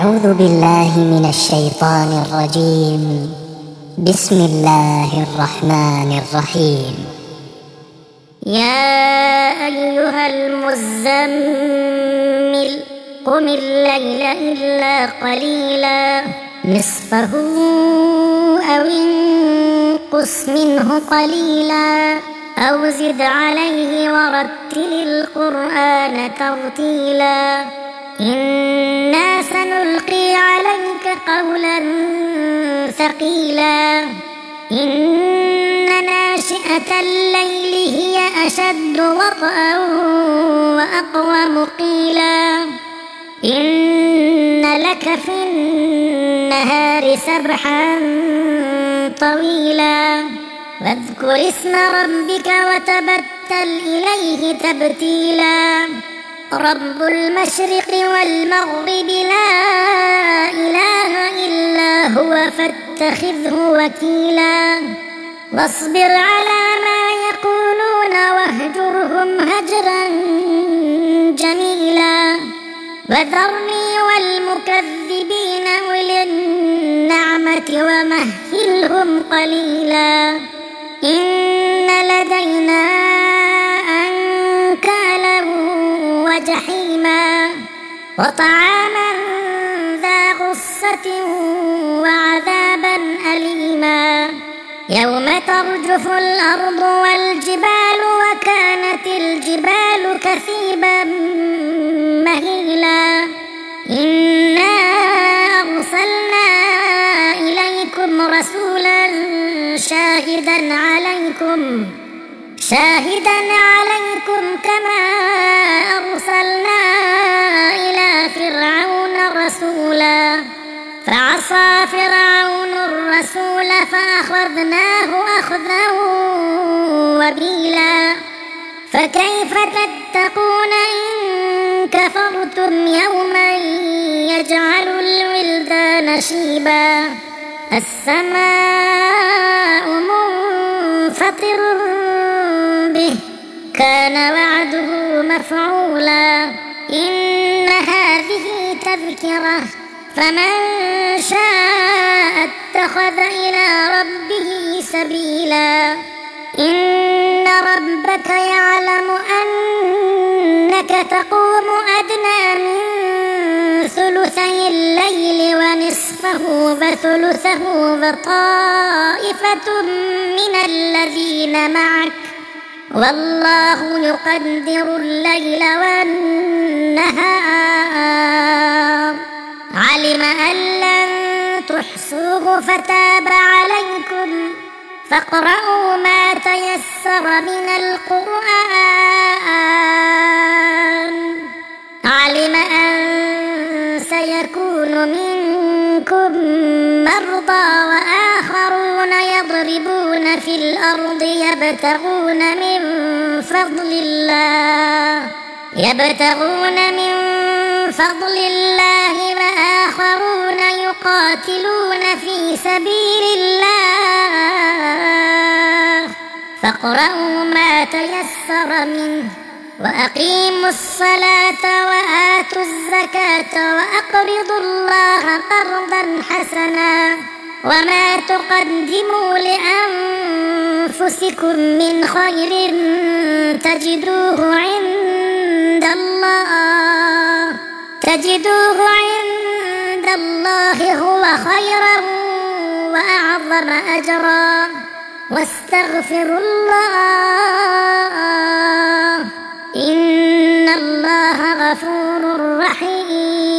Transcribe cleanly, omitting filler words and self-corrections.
أعوذ بالله من الشيطان الرجيم. بسم الله الرحمن الرحيم. يا أيها المزمل قم الليل إلا قليلا نصفه أو انقص منه قليلا أو زد عليه ورتل القرآن ترتيلا إنا سنلقي عليك قولا ثقيلا إن ناشئة الليل هي أشد وطئا وأقوم قيلا إن لك في النهار سبحا طويلا واذكر اسم ربك وتبتل إليه تبتيلا رب المشرق والمغرب لا إله إلا هو فاتخذه وكيلا واصبر على ما يقولون واهجرهم هجرا جميلا وذرني والمكذبين أولي النعمة ومهلهم قليلا إن لدينا أنكالا وجحيما وطعاما ذا غصة وعذابا أليما يوم ترجف الأرض والجبال وكانت الجبال كثيبا مهيلا إنا أرسلنا إليكم رسولا شاهدا عليكم كما أرسلنا إلى فرعون رسولا فعصى فرعون الرسول فأخذناه أخذا وبيلا فكيف تتقون إن كفرتم يوما يجعل الولدان شيبا السماء منفطر به كان وعده مفعولا إن هذه تذكرة فمن شاء اتخذ إلى ربه سبيلا إن ربك يعلم أنك تقوم أدنى من ثلثي الليل ونصفه وثلثه وطائفة من الذين معك والله يقدر الليل والنهار علم أن لن تحصوه فتاب عليكم فاقرؤوا ما تيسر من القرآن علم أن سيكون منكم مرضى وآخرون يضربون في الأرض يبتغون من فضل الله وآخرون يقاتلون في سبيل الله فاقرؤوا ما تيسر منه وأقيموا الصلاة وآتوا الزكاة وأقرضوا الله قرضا حسنا وما تقدموا لأنفسكم من خير تجدوه عند الله هو خيرا وأعظم أجرا واستغفروا الله إن الله غفور رحيم.